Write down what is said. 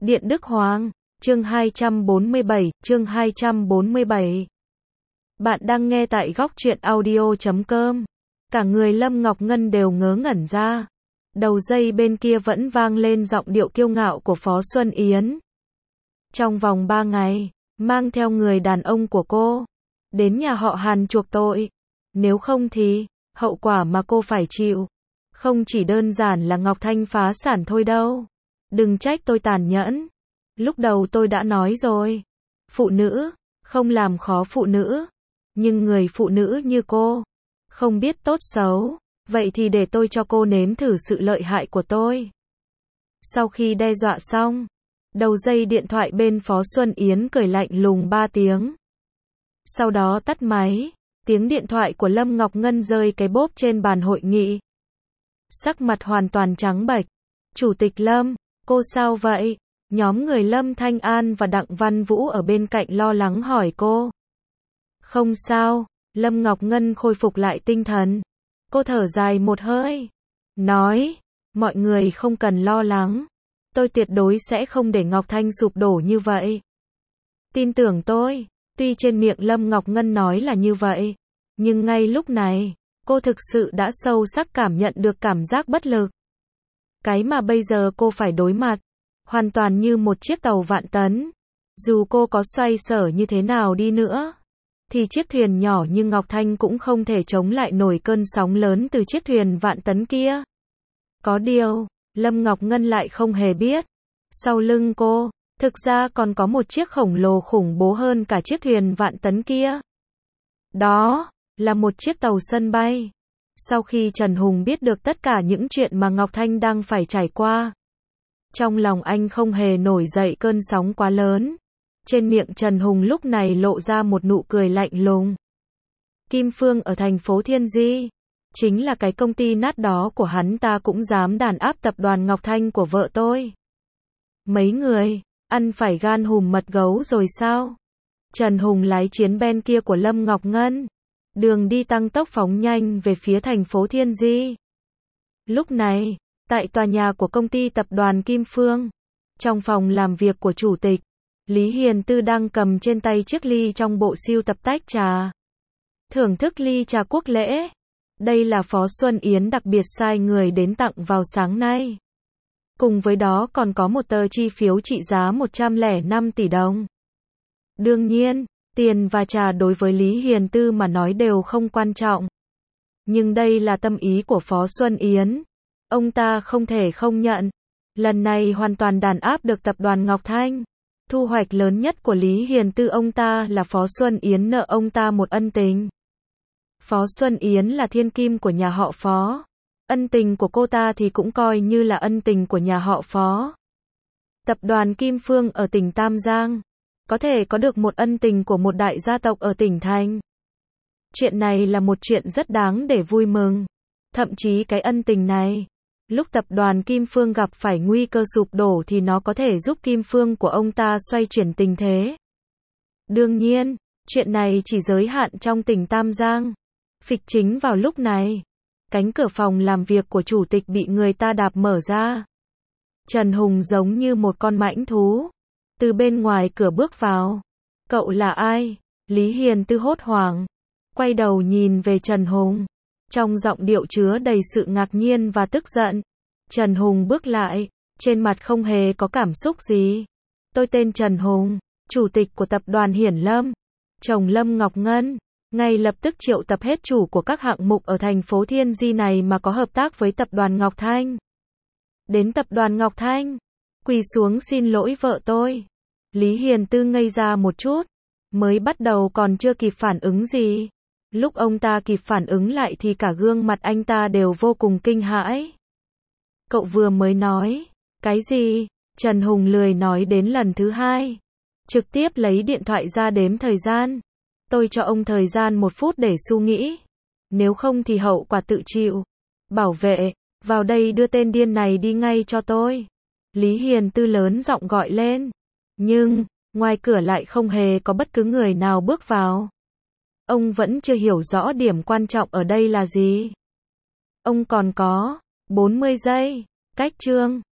Điện Đức Hoàng, chương 247. Bạn đang nghe tại góc truyện audio.com. Cả người Lâm Ngọc Ngân đều ngớ ngẩn ra. Đầu dây bên kia vẫn vang lên giọng điệu kiêu ngạo của Phó Xuân Yến. Trong vòng 3 ngày, mang theo người đàn ông của cô, đến nhà họ Hàn chuộc tội. Nếu không thì, hậu quả mà cô phải chịu, không chỉ đơn giản là Ngọc Thanh phá sản thôi đâu. Đừng trách tôi tàn nhẫn. Lúc đầu tôi đã nói rồi. Phụ nữ, không làm khó phụ nữ. Nhưng người phụ nữ như cô, không biết tốt xấu. Vậy thì để tôi cho cô nếm thử sự lợi hại của tôi. Sau khi đe dọa xong, đầu dây điện thoại bên Phó Xuân Yến cười lạnh lùng 3 tiếng. Sau đó tắt máy, tiếng điện thoại của Lâm Ngọc Ngân rơi cái bốp trên bàn hội nghị. Sắc mặt hoàn toàn trắng bệch. Chủ tịch Lâm, cô sao vậy? Nhóm người Lâm Thanh An và Đặng Văn Vũ ở bên cạnh lo lắng hỏi cô. Không sao, Lâm Ngọc Ngân khôi phục lại tinh thần. Cô thở dài một hơi, nói, mọi người không cần lo lắng. Tôi tuyệt đối sẽ không để Ngọc Thanh sụp đổ như vậy. Tin tưởng tôi. Tuy trên miệng Lâm Ngọc Ngân nói là như vậy, nhưng ngay lúc này, cô thực sự đã sâu sắc cảm nhận được cảm giác bất lực. Cái mà bây giờ cô phải đối mặt, hoàn toàn như một chiếc tàu vạn tấn. Dù cô có xoay sở như thế nào đi nữa, thì chiếc thuyền nhỏ như Ngọc Thanh cũng không thể chống lại nổi cơn sóng lớn từ chiếc thuyền vạn tấn kia. Có điều, Lâm Ngọc Ngân lại không hề biết. Sau lưng cô, thực ra còn có một chiếc khổng lồ khủng bố hơn cả chiếc thuyền vạn tấn kia. Đó, là một chiếc tàu sân bay. Sau khi Trần Hùng biết được tất cả những chuyện mà Ngọc Thanh đang phải trải qua, trong lòng anh không hề nổi dậy cơn sóng quá lớn. Trên miệng Trần Hùng lúc này lộ ra một nụ cười lạnh lùng. Kim Phương ở thành phố Thiên Di, chính là cái công ty nát đó của hắn ta cũng dám đàn áp tập đoàn Ngọc Thanh của vợ tôi. Mấy người, ăn phải gan hùm mật gấu rồi sao? Trần Hùng lái chiến Ben kia của Lâm Ngọc Ngân. Đường đi tăng tốc phóng nhanh về phía thành phố Thiên Di. Lúc này, tại tòa nhà của công ty tập đoàn Kim Phương, trong phòng làm việc của chủ tịch, Lý Hiền Tư đang cầm trên tay chiếc ly trong bộ sưu tập tách trà. Thưởng thức ly trà quốc lễ. Đây là Phó Xuân Yến đặc biệt sai người đến tặng vào sáng nay. Cùng với đó còn có một tờ chi phiếu trị giá 105 tỷ đồng. Đương nhiên, tiền và trà đối với Lý Hiền Tư mà nói đều không quan trọng. Nhưng đây là tâm ý của Phó Xuân Yến. Ông ta không thể không nhận. Lần này hoàn toàn đàn áp được tập đoàn Ngọc Thanh. Thu hoạch lớn nhất của Lý Hiền Tư ông ta là Phó Xuân Yến nợ ông ta một ân tình. Phó Xuân Yến là thiên kim của nhà họ Phó. Ân tình của cô ta thì cũng coi như là ân tình của nhà họ Phó. Tập đoàn Kim Phương ở tỉnh Tam Giang, có thể có được một ân tình của một đại gia tộc ở tỉnh thành. Chuyện này là một chuyện rất đáng để vui mừng. Thậm chí cái ân tình này, lúc tập đoàn Kim Phương gặp phải nguy cơ sụp đổ thì nó có thể giúp Kim Phương của ông ta xoay chuyển tình thế. Đương nhiên, chuyện này chỉ giới hạn trong tỉnh Tam Giang. Phịch chính vào lúc này, cánh cửa phòng làm việc của chủ tịch bị người ta đạp mở ra. Trần Hùng giống như một con mãnh thú, từ bên ngoài cửa bước vào. Cậu là ai? Lý Hiền Tư hốt hoảng, quay đầu nhìn về Trần Hùng, trong giọng điệu chứa đầy sự ngạc nhiên và tức giận. Trần Hùng bước lại, trên mặt không hề có cảm xúc gì. Tôi tên Trần Hùng, chủ tịch của tập đoàn Hiển Lâm, chồng Lâm Ngọc Ngân. Ngay lập tức triệu tập hết chủ của các hạng mục ở thành phố Thiên Di này mà có hợp tác với tập đoàn Ngọc Thanh. Đến tập đoàn Ngọc Thanh, quỳ xuống xin lỗi vợ tôi. Lý Hiền Tư ngây ra một chút, mới bắt đầu còn chưa kịp phản ứng gì. Lúc ông ta kịp phản ứng lại thì cả gương mặt anh ta đều vô cùng kinh hãi. Cậu vừa mới nói, cái gì? Trần Hùng lười nói đến lần thứ hai. Trực tiếp lấy điện thoại ra đếm thời gian. Tôi cho ông thời gian 1 phút để suy nghĩ. Nếu không thì hậu quả tự chịu. Bảo vệ, vào đây đưa tên điên này đi ngay cho tôi. Lý Hiền Tư lớn giọng gọi lên. Nhưng, ngoài cửa lại không hề có bất cứ người nào bước vào. Ông vẫn chưa hiểu rõ điểm quan trọng ở đây là gì. Ông còn có 40 giây. Cách chương